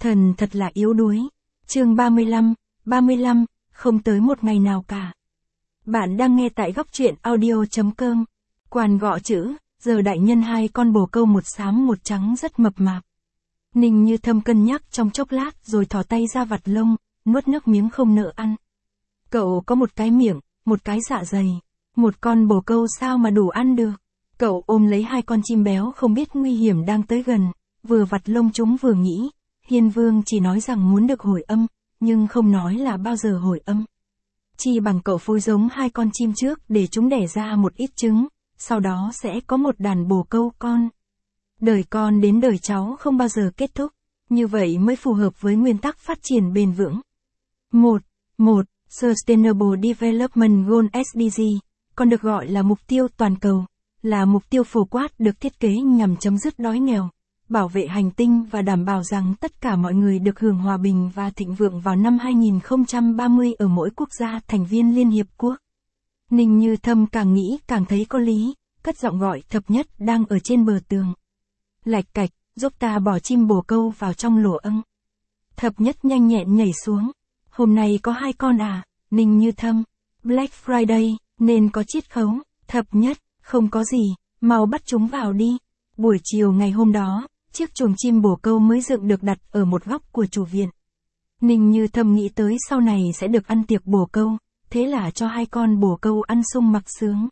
Thần thật là yếu đuối. Chương 35, không tới một ngày nào cả. Bạn đang nghe tại góc truyện audio.com. Quan gõ chữ, giờ đại nhân hai con bồ câu một xám một trắng rất mập mạp. Ninh Như Thâm cân nhắc trong chốc lát rồi thò tay ra vặt lông, nuốt nước miếng không nỡ ăn. Cậu có một cái miệng, một cái dạ dày. Một con bồ câu sao mà đủ ăn được. Cậu ôm lấy hai con chim béo không biết nguy hiểm đang tới gần, vừa vặt lông chúng vừa nghĩ. Hiên Vương chỉ nói rằng muốn được hồi âm, nhưng không nói là bao giờ hồi âm. Chi bằng cậu phối giống hai con chim trước để chúng đẻ ra một ít trứng, sau đó sẽ có một đàn bồ câu con. Đời con đến đời cháu không bao giờ kết thúc, như vậy mới phù hợp với nguyên tắc phát triển bền vững. 1. Sustainable Development Goal SDG, còn được gọi là mục tiêu toàn cầu, là mục tiêu phổ quát được thiết kế nhằm chấm dứt đói nghèo, bảo vệ hành tinh và đảm bảo rằng tất cả mọi người được hưởng hòa bình và thịnh vượng vào năm 2030 ở mỗi quốc gia thành viên Liên Hiệp Quốc. Ninh Như Thâm càng nghĩ càng thấy có lý, cất giọng gọi Thập Nhất đang ở trên bờ tường. Lạch cạch, giúp ta bỏ chim bồ câu vào trong lỗ ưng. Thập Nhất nhanh nhẹn nhảy xuống. Hôm nay có hai con à, Ninh Như Thâm. Black Friday, nên có chiết khấu. Thập Nhất, không có gì, mau bắt chúng vào đi. Buổi chiều ngày hôm đó, chiếc chuồng chim bồ câu mới dựng được đặt ở một góc của chủ viện. Ninh Như Thâm nghĩ tới sau này sẽ được ăn tiệc bồ câu, thế là cho hai con bồ câu ăn sung mặc sướng.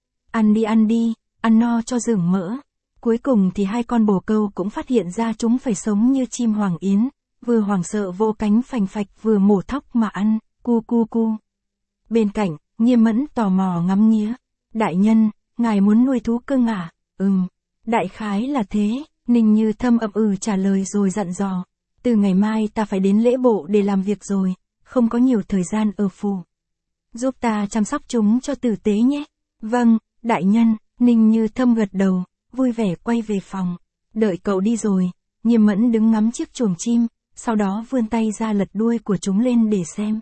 Ăn đi, ăn no cho rưởng mỡ. Cuối cùng thì hai con bồ câu cũng phát hiện ra chúng phải sống như chim hoàng yến, vừa hoảng sợ vỗ cánh phành phạch vừa mổ thóc mà ăn, cu cu cu. Bên cạnh, Nghiêm Mẫn tò mò ngắm nghía. Đại nhân, ngài muốn nuôi thú cưng à? Đại khái là thế, Ninh Như Thâm ậm trả lời rồi dặn dò. Từ ngày mai ta phải đến lễ bộ để làm việc rồi, không có nhiều thời gian ở phủ. Giúp ta chăm sóc chúng cho tử tế nhé. Vâng, đại nhân, Ninh Như Thâm gật đầu, vui vẻ quay về phòng. Đợi cậu đi rồi, Nghiêm Mẫn đứng ngắm chiếc chuồng chim, sau đó vươn tay ra lật đuôi của chúng lên để xem.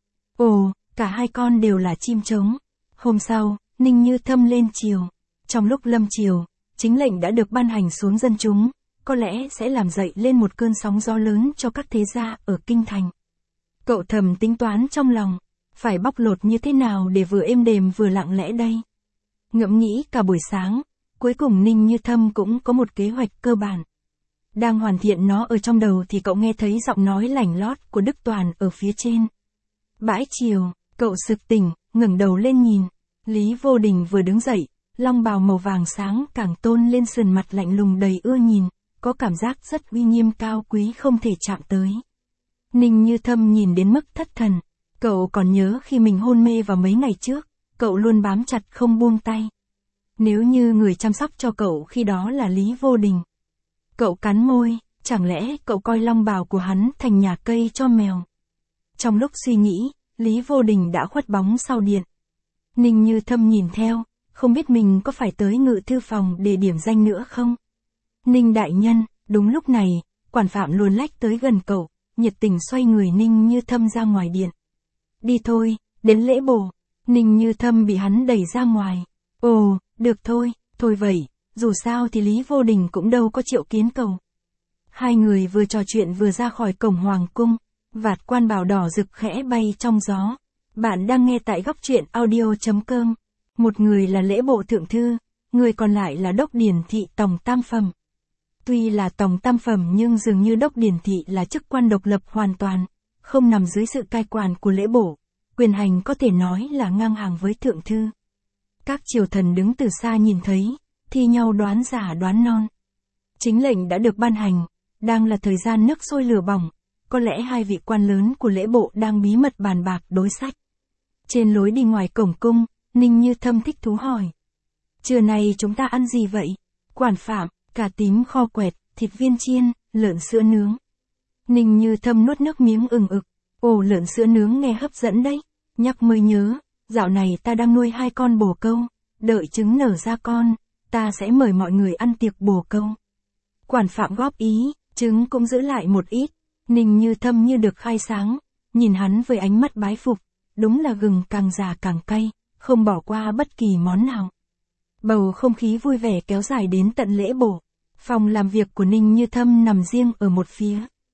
Ồ, cả hai con đều là chim trống. Hôm sau, Ninh Như Thâm lên triều. Trong lúc lâm triều, chính lệnh đã được ban hành xuống dân chúng, có lẽ sẽ làm dậy lên một cơn sóng gió lớn cho các thế gia ở kinh thành. Cậu thầm tính toán trong lòng, phải bóc lột như thế nào để vừa êm đềm vừa lặng lẽ đây. Ngẫm nghĩ cả buổi sáng, cuối cùng Ninh Như Thâm cũng có một kế hoạch cơ bản. Đang hoàn thiện nó ở trong đầu thì cậu nghe thấy giọng nói lảnh lót của Đức Toàn ở phía trên. Bãi chiều, cậu sực tỉnh, ngẩng đầu lên nhìn. Lý Vô Đình vừa đứng dậy, long bào màu vàng sáng càng tôn lên sườn mặt lạnh lùng đầy ưa nhìn, có cảm giác rất uy nghiêm cao quý không thể chạm tới. Ninh Như Thâm nhìn đến mức thất thần. Cậu còn nhớ khi mình hôn mê vào mấy ngày trước, cậu luôn bám chặt không buông tay. Nếu như người chăm sóc cho cậu khi đó là Lý Vô Đình. Cậu cắn môi, chẳng lẽ cậu coi long bào của hắn thành nhà cây cho mèo. Trong lúc suy nghĩ, Lý Vô Đình đã khuất bóng sau điện. Ninh Như Thâm nhìn theo, không biết mình có phải tới ngự thư phòng để điểm danh nữa không? Ninh đại nhân, đúng lúc này, quản phạm luồn lách tới gần cậu, nhiệt tình xoay người Ninh Như Thâm ra ngoài điện. Đi thôi, đến lễ bồ. Ninh Như Thâm bị hắn đẩy ra ngoài. Ồ, được thôi, thôi vậy, dù sao thì Lý Vô Đình cũng đâu có triệu kiến cậu. Hai người vừa trò chuyện vừa ra khỏi cổng hoàng cung, vạt quan bào đỏ rực khẽ bay trong gió. Bạn đang nghe tại góc truyện audio.com. Một người là lễ bộ thượng thư, người còn lại là Đốc Điển Thị Tòng Tam Phẩm. Tuy là Tòng Tam Phẩm nhưng dường như Đốc Điển Thị là chức quan độc lập hoàn toàn, không nằm dưới sự cai quản của lễ bộ, quyền hành có thể nói là ngang hàng với thượng thư. Các triều thần đứng từ xa nhìn thấy, thi nhau đoán giả đoán non. Chính lệnh đã được ban hành, đang là thời gian nước sôi lửa bỏng, có lẽ hai vị quan lớn của lễ bộ đang bí mật bàn bạc đối sách. Trên lối đi ngoài cổng cung, Ninh Như Thâm thích thú hỏi. Trưa nay chúng ta ăn gì vậy? Quản phạm, cà tím kho quẹt, thịt viên chiên, lợn sữa nướng. Ninh Như Thâm nuốt nước miếng ực. Ồ, lợn sữa nướng nghe hấp dẫn đấy. Nhắc mới nhớ, dạo này ta đang nuôi hai con bồ câu, đợi trứng nở ra con, ta sẽ mời mọi người ăn tiệc bồ câu. Quản phạm góp ý, trứng cũng giữ lại một ít. Ninh Như Thâm như được khai sáng, nhìn hắn với ánh mắt bái phục, đúng là gừng càng già càng cay, không bỏ qua bất kỳ món nào. Bầu không khí vui vẻ kéo dài đến tận lễ bổ. Phòng làm việc của Ninh Như Thâm nằm riêng ở một phía.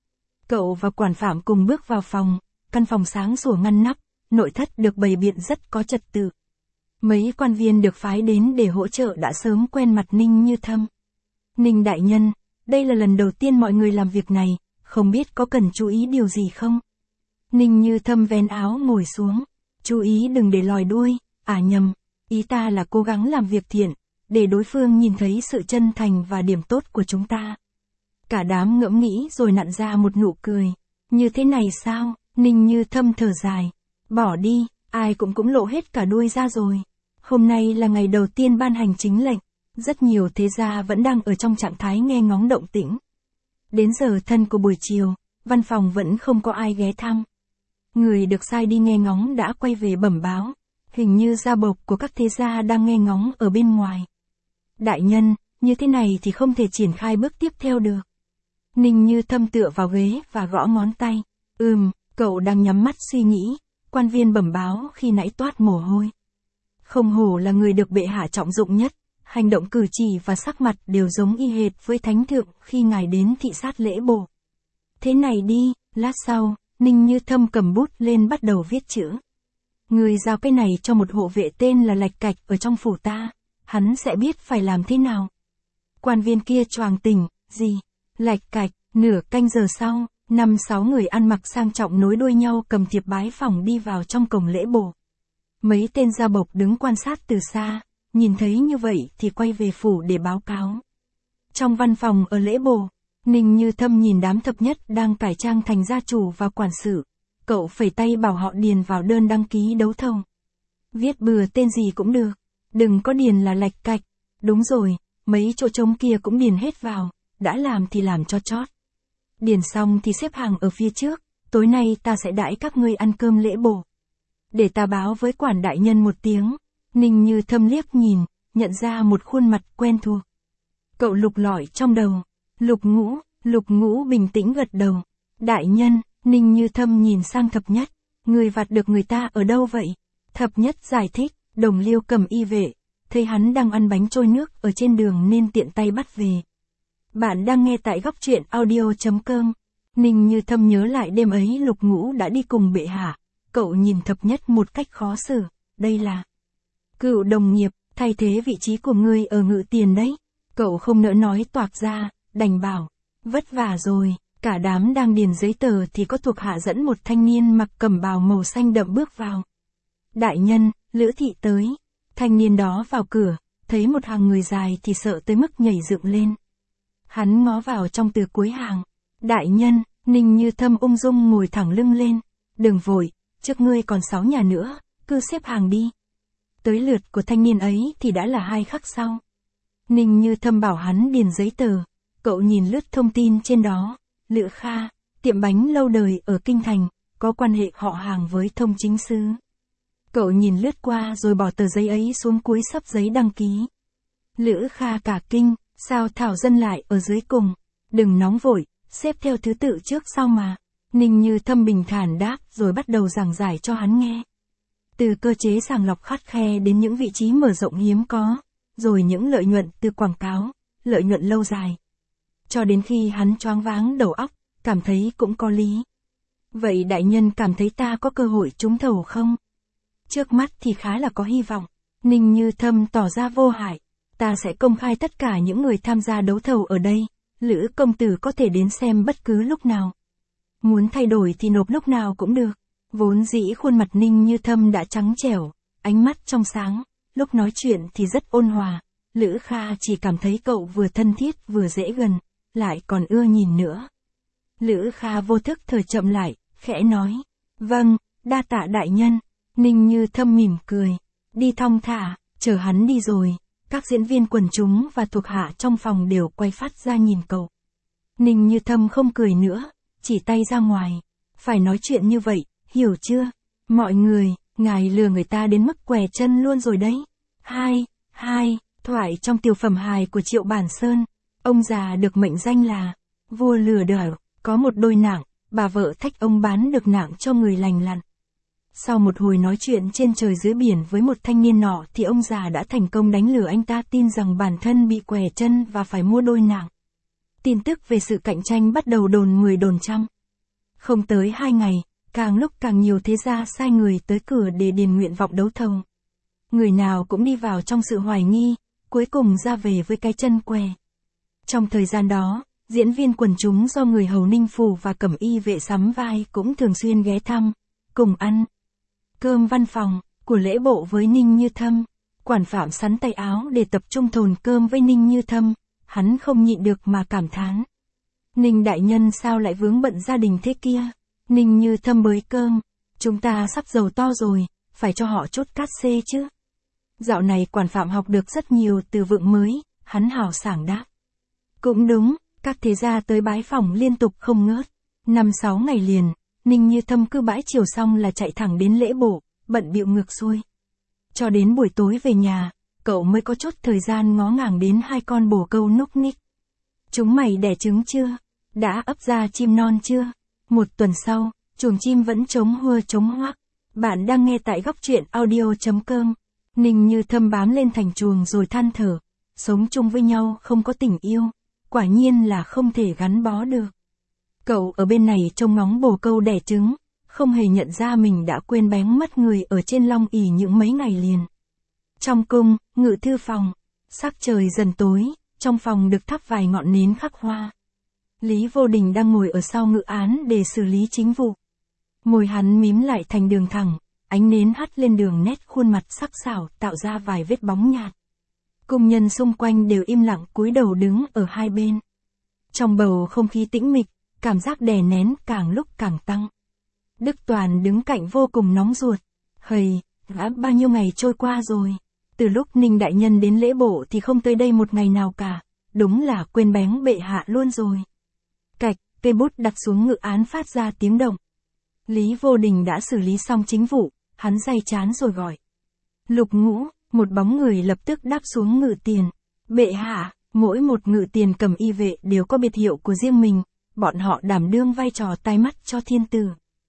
Cậu và quản phạm cùng bước vào phòng, căn phòng sáng sủa ngăn nắp, nội thất được bày biện rất có trật tự. Mấy quan viên được phái đến để hỗ trợ đã sớm quen mặt Ninh Như Thâm. Ninh đại nhân, đây là lần đầu tiên mọi người làm việc này, không biết có cần chú ý điều gì không? Ninh Như Thâm vén áo ngồi xuống. Chú ý đừng để lòi đuôi, nhầm, ý ta là cố gắng làm việc thiện, để đối phương nhìn thấy sự chân thành và điểm tốt của chúng ta. Cả đám ngẫm nghĩ rồi nặn ra một nụ cười. Như thế này sao? Ninh Như Thâm thở dài. Bỏ đi, ai cũng lộ hết cả đuôi ra rồi. Hôm nay là ngày đầu tiên ban hành chính lệnh, rất nhiều thế gia vẫn đang ở trong trạng thái nghe ngóng động tĩnh. Đến giờ thân của buổi chiều, văn phòng vẫn không có ai ghé thăm. Người được sai đi nghe ngóng đã quay về bẩm báo, hình như gia bộc của các thế gia đang nghe ngóng ở bên ngoài. Đại nhân, như thế này thì không thể triển khai bước tiếp theo được. Ninh Như Thâm tựa vào ghế và gõ ngón tay. Cậu đang nhắm mắt suy nghĩ, quan viên bẩm báo khi nãy toát mồ hôi. Không hổ là người được bệ hạ trọng dụng nhất, hành động cử chỉ và sắc mặt đều giống y hệt với thánh thượng khi ngài đến thị sát lễ bổ. Thế này đi, lát sau, Ninh Như Thâm cầm bút lên bắt đầu viết chữ. Người giao cái này cho một hộ vệ tên là Lạch Cạch ở trong phủ ta, hắn sẽ biết phải làm thế nào. Quan viên kia choàng tỉnh, gì? Lạch Cạch, nửa canh giờ sau, 5-6 người ăn mặc sang trọng nối đuôi nhau cầm thiệp bái phỏng đi vào trong cổng lễ bổ. Mấy tên gia bộc đứng quan sát từ xa, nhìn thấy như vậy thì quay về phủ để báo cáo. Trong văn phòng ở lễ bổ, Ninh Như Thâm nhìn đám thập nhất đang cải trang thành gia chủ và quản sự. Cậu phẩy tay bảo họ điền vào đơn đăng ký đấu thầu. Viết bừa tên gì cũng được, đừng có điền là Lạch Cạch. Đúng rồi, mấy chỗ trống kia cũng điền hết vào, đã làm thì làm cho chót. Điền xong thì xếp hàng ở phía trước, tối nay ta sẽ đãi các ngươi ăn cơm lễ bổ. Để ta báo với quản đại nhân một tiếng. Ninh Như Thâm liếc nhìn, nhận ra một khuôn mặt quen thuộc. Cậu lục lọi trong đầu. Lục Ngũ bình tĩnh gật đầu. Đại nhân, Ninh Như Thâm nhìn sang thập nhất. Người vặt được người ta ở đâu vậy? Thập nhất giải thích, đồng liêu cầm y vệ. Thấy hắn đang ăn bánh trôi nước ở trên đường nên tiện tay bắt về. Bạn đang nghe tại góc truyện audio.com. Ninh Như Thâm nhớ lại đêm ấy Lục Ngũ đã đi cùng bệ hạ. Cậu nhìn thập nhất một cách khó xử. Đây là cựu đồng nghiệp, thay thế vị trí của ngươi ở Ngự Tiền đấy. Cậu không nỡ nói toạc ra, đành bảo. Vất vả rồi. Cả đám đang điền giấy tờ thì có thuộc hạ dẫn một thanh niên mặc cẩm bào màu xanh đậm bước vào. Đại nhân, Lữ thị tới. Thanh niên đó vào cửa, thấy một hàng người dài thì sợ tới mức nhảy dựng lên. Hắn ngó vào trong từ cuối hàng. Đại nhân, Ninh Như Thâm ung dung ngồi thẳng lưng lên. Đừng vội, trước ngươi còn 6 nhà nữa, cứ xếp hàng đi. Tới lượt của thanh niên ấy thì đã là 2 khắc sau. Ninh Như Thâm bảo hắn điền giấy tờ. Cậu nhìn lướt thông tin trên đó. Lữ Kha, tiệm bánh lâu đời ở Kinh Thành, có quan hệ họ hàng với Thông Chính Sứ. Cậu nhìn lướt qua rồi bỏ tờ giấy ấy xuống cuối xấp giấy đăng ký. Lữ Kha cả kinh, sao Thảo Dân lại ở dưới cùng? Đừng nóng vội, xếp theo thứ tự trước sau mà. Ninh Như Thâm bình thản đáp rồi bắt đầu giảng giải cho hắn nghe. Từ cơ chế sàng lọc khắt khe đến những vị trí mở rộng hiếm có, rồi những lợi nhuận từ quảng cáo, lợi nhuận lâu dài. Cho đến khi hắn choáng váng đầu óc, cảm thấy cũng có lý. Vậy đại nhân cảm thấy ta có cơ hội trúng thầu không? Trước mắt thì khá là có hy vọng. Ninh Như Thâm tỏ ra vô hại. Ta sẽ công khai tất cả những người tham gia đấu thầu ở đây. Lữ công tử có thể đến xem bất cứ lúc nào. Muốn thay đổi thì nộp lúc nào cũng được. Vốn dĩ khuôn mặt Ninh Như Thâm đã trắng trẻo, ánh mắt trong sáng, lúc nói chuyện thì rất ôn hòa. Lữ Kha chỉ cảm thấy cậu vừa thân thiết vừa dễ gần, lại còn ưa nhìn nữa. Lữ Kha vô thức thở chậm lại, khẽ nói. Vâng, đa tạ đại nhân. Ninh Như Thâm mỉm cười. Đi thong thả, chờ hắn đi rồi. Các diễn viên quần chúng và thuộc hạ trong phòng đều quay phát ra nhìn cậu. Ninh Như Thâm không cười nữa, chỉ tay ra ngoài. Phải nói chuyện như vậy, hiểu chưa? Mọi người, ngài lừa người ta đến mức què chân luôn rồi đấy. Thoại trong tiểu phẩm hài của Triệu Bản Sơn. Ông già được mệnh danh là vua lừa đảo, có một đôi nạng, bà vợ thách ông bán được nạng cho người lành lặn. Sau một hồi nói chuyện trên trời dưới biển với một thanh niên nọ thì ông già đã thành công đánh lừa anh ta tin rằng bản thân bị què chân và phải mua đôi nạng. Tin tức về sự cạnh tranh bắt đầu đồn 10 đồn trăm. Không tới 2 ngày, càng lúc càng nhiều thế gia sai người tới cửa để điền nguyện vọng đấu thầu. Người nào cũng đi vào trong sự hoài nghi, cuối cùng ra về với cái chân què. Trong thời gian đó, diễn viên quần chúng do người hầu Ninh Phủ và Cẩm Y vệ sắm vai cũng thường xuyên ghé thăm, cùng ăn cơm văn phòng của lễ bộ với Ninh Như Thâm. Quản Phạm sắn tay áo để tập trung thồn cơm với Ninh Như Thâm, hắn không nhịn được mà cảm thán. Ninh đại nhân sao lại vướng bận gia đình thế kia? Ninh Như Thâm bới cơm, chúng ta sắp giàu to rồi, phải cho họ chút cát xê chứ. Dạo này Quản Phạm học được rất nhiều từ vựng mới, hắn hào sảng đáp. Cũng đúng, các thế gia tới bái phỏng liên tục không ngớt. 5-6 ngày liền, Ninh Như Thâm cứ bãi chiều xong là chạy thẳng đến lễ bộ, bận bịu ngược xuôi. Cho đến buổi tối về nhà, cậu mới có chút thời gian ngó ngàng đến 2 con bồ câu núc ních. Chúng mày đẻ trứng chưa? Đã ấp ra chim non chưa? 1 tuần sau, chuồng chim vẫn trống hua trống hoác. Bạn đang nghe tại góc truyện audio.com. Ninh Như Thâm bám lên thành chuồng rồi than thở. Sống chung với nhau không có tình yêu, quả nhiên là không thể gắn bó được. Cậu ở bên này trông ngóng bồ câu đẻ trứng, không hề nhận ra mình đã quên bén mất người ở trên Long ỷ những mấy ngày liền. Trong cung, ngự thư phòng, sắc trời dần tối, trong phòng được thắp vài ngọn nến khắc hoa. Lý Vô Đình đang ngồi ở sau ngự án để xử lý chính vụ. Môi hắn mím lại thành đường thẳng, ánh nến hắt lên đường nét khuôn mặt sắc sảo tạo ra vài vết bóng nhạt. Cung nhân xung quanh đều im lặng cúi đầu đứng ở hai bên. Trong bầu không khí tĩnh mịch, cảm giác đè nén càng lúc càng tăng. Đức Toàn đứng cạnh vô cùng nóng ruột. Hầy, đã bao nhiêu ngày trôi qua rồi. Từ lúc Ninh đại nhân đến lễ bộ thì không tới đây một ngày nào cả. Đúng là quên bén bệ hạ luôn rồi. Cạch, cây bút đặt xuống ngự án phát ra tiếng động. Lý Vô Đình đã xử lý xong chính vụ, hắn day chán rồi gọi. Lục Ngũ, một bóng người lập tức đáp xuống ngự tiền. Bệ hạ, mỗi một ngự tiền Cẩm Y vệ đều có biệt hiệu của riêng mình, bọn họ đảm đương vai trò tai mắt cho thiên tử.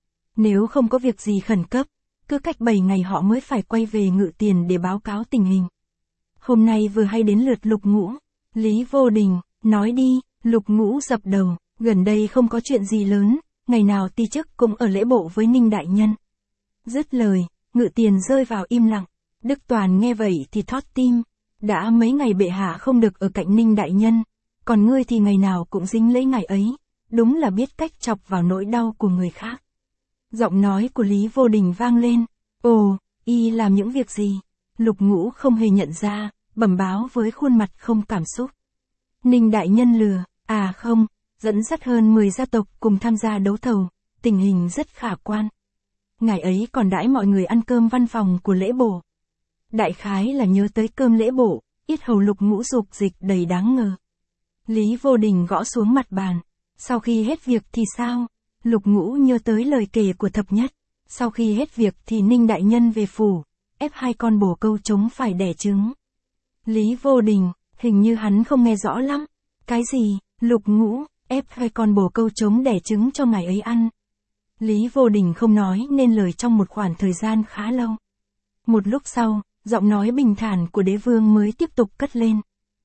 Nếu không có việc gì khẩn cấp, cứ cách 7 ngày họ mới phải quay về ngự tiền để báo cáo tình hình. Hôm nay vừa hay đến lượt Lục Ngũ. Lý Vô Đình, nói đi. Lục Ngũ dập đầu, gần đây không có chuyện gì lớn, ngày nào ti chức cũng ở lễ bộ với Ninh đại nhân. Dứt lời, ngự tiền rơi vào im lặng. Đức Toàn nghe vậy thì thót tim. Đã mấy ngày bệ hạ không được ở cạnh Ninh đại nhân, còn ngươi thì ngày nào cũng dính lấy ngày ấy, đúng là biết cách chọc vào nỗi đau của người khác. Giọng nói của Lý Vô Đình vang lên. Ồ, y làm những việc gì? Lục Ngũ không hề nhận ra, bẩm báo với khuôn mặt không cảm xúc. Ninh đại nhân lừa, à không, dẫn dắt hơn 10 gia tộc cùng tham gia đấu thầu, tình hình rất khả quan. Ngày ấy còn đãi mọi người ăn cơm văn phòng của lễ bộ. Đại khái là nhớ tới cơm lễ bộ, yết hầu Lục Ngũ dục dịch đầy đáng ngờ. Lý Vô Đình gõ xuống mặt bàn. Sau khi hết việc thì sao? Lục Ngũ nhớ tới lời kể của thập nhất. Sau khi hết việc thì Ninh đại nhân về phủ, ép 2 con bồ câu trống phải đẻ trứng. Lý Vô Đình, hình như hắn không nghe rõ lắm. Cái gì? Lục Ngũ, ép 2 con bồ câu trống đẻ trứng cho ngày ấy ăn. Lý Vô Đình không nói nên lời trong một khoảng thời gian khá lâu. Một lúc sau, giọng nói bình thản của đế vương mới tiếp tục cất lên.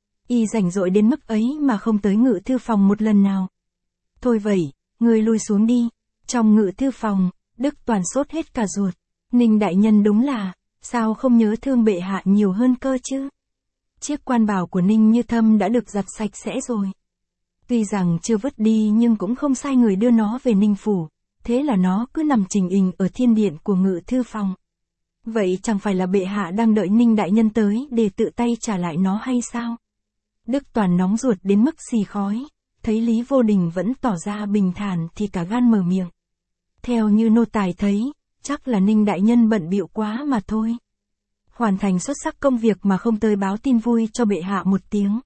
Y rảnh rỗi đến mức ấy mà không tới ngự thư phòng một lần nào. Thôi vậy, ngươi lui xuống đi. Trong ngự thư phòng, Đức Toàn sốt hết cả ruột. Ninh đại nhân đúng là, sao không nhớ thương bệ hạ nhiều hơn cơ chứ? Chiếc quan bào của Ninh Như Thâm đã được giặt sạch sẽ rồi. Tuy rằng chưa vứt đi nhưng cũng không sai người đưa nó về Ninh phủ, thế là nó cứ nằm trình hình ở thiên điện của ngự thư phòng. Vậy chẳng phải là bệ hạ đang đợi Ninh đại nhân tới để tự tay trả lại nó hay sao? Đức Toàn nóng ruột đến mức xì khói, thấy Lý Vô Đình vẫn tỏ ra bình thản thì cả gan mở miệng. Theo như nô tài thấy, chắc là Ninh đại nhân bận bịu quá mà thôi. Hoàn thành xuất sắc công việc mà không tới báo tin vui cho bệ hạ một tiếng.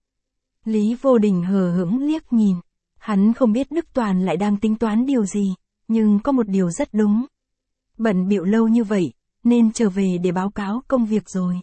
Lý Vô Đình hờ hững liếc nhìn. Hắn không biết Đức Toàn lại đang tính toán điều gì, nhưng có một điều rất đúng. Bận bịu lâu như vậy, nên trở về để báo cáo công việc rồi.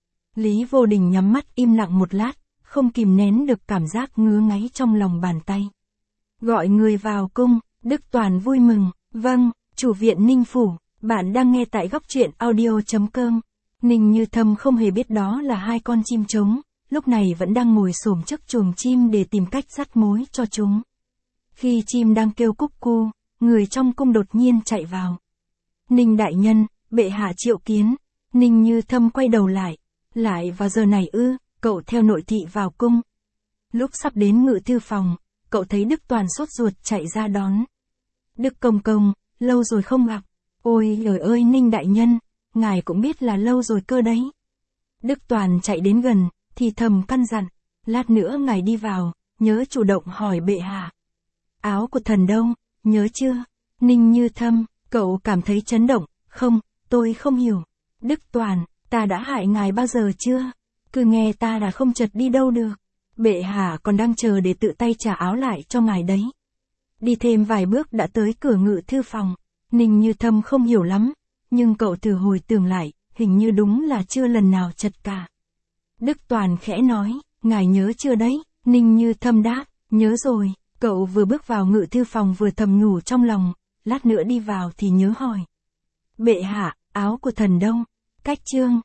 Lý Vô Đình nhắm mắt im lặng một lát, không kìm nén được cảm giác ngứa ngáy trong lòng bàn tay. Gọi người vào cung. Đức Toàn vui mừng. Vâng, chủ viện Ninh phủ, bạn đang nghe tại góc truyện audio.com. Ninh Như Thâm không hề biết đó là 2 con chim trống, lúc này vẫn đang ngồi xổm trước chuồng chim để tìm cách dắt mối cho chúng. Khi chim đang kêu cúc cu, người trong cung đột nhiên chạy vào. Ninh đại nhân, bệ hạ triệu kiến. Ninh Như Thâm quay đầu lại vào giờ này ư? Cậu theo nội thị vào cung. Lúc sắp đến ngự thư phòng, cậu thấy Đức Toàn sốt ruột chạy ra đón. Đức công công, lâu rồi không gặp. Ôi trời ơi Ninh đại nhân, ngài cũng biết là lâu rồi cơ đấy. Đức Toàn chạy đến gần, thì thầm căn dặn, lát nữa ngài đi vào, nhớ chủ động hỏi bệ hạ. Áo của thần đâu, nhớ chưa? Ninh Như Thâm, cậu cảm thấy chấn động, không, tôi không hiểu. Đức Toàn, ta đã hại ngài bao giờ chưa? Cứ nghe ta đã không chật đi đâu được. Bệ hạ còn đang chờ để tự tay trả áo lại cho ngài đấy. Đi thêm vài bước đã tới cửa ngự thư phòng. Ninh Như Thâm không hiểu lắm, nhưng cậu thử hồi tưởng lại, hình như đúng là chưa lần nào chật cả. Đức Toàn khẽ nói, ngài nhớ chưa đấy? Ninh Như Thâm đáp, nhớ rồi. Cậu vừa bước vào ngự thư phòng vừa thầm nhủ trong lòng, lát nữa đi vào thì nhớ hỏi. Bệ hạ, áo của thần đâu? Cách chương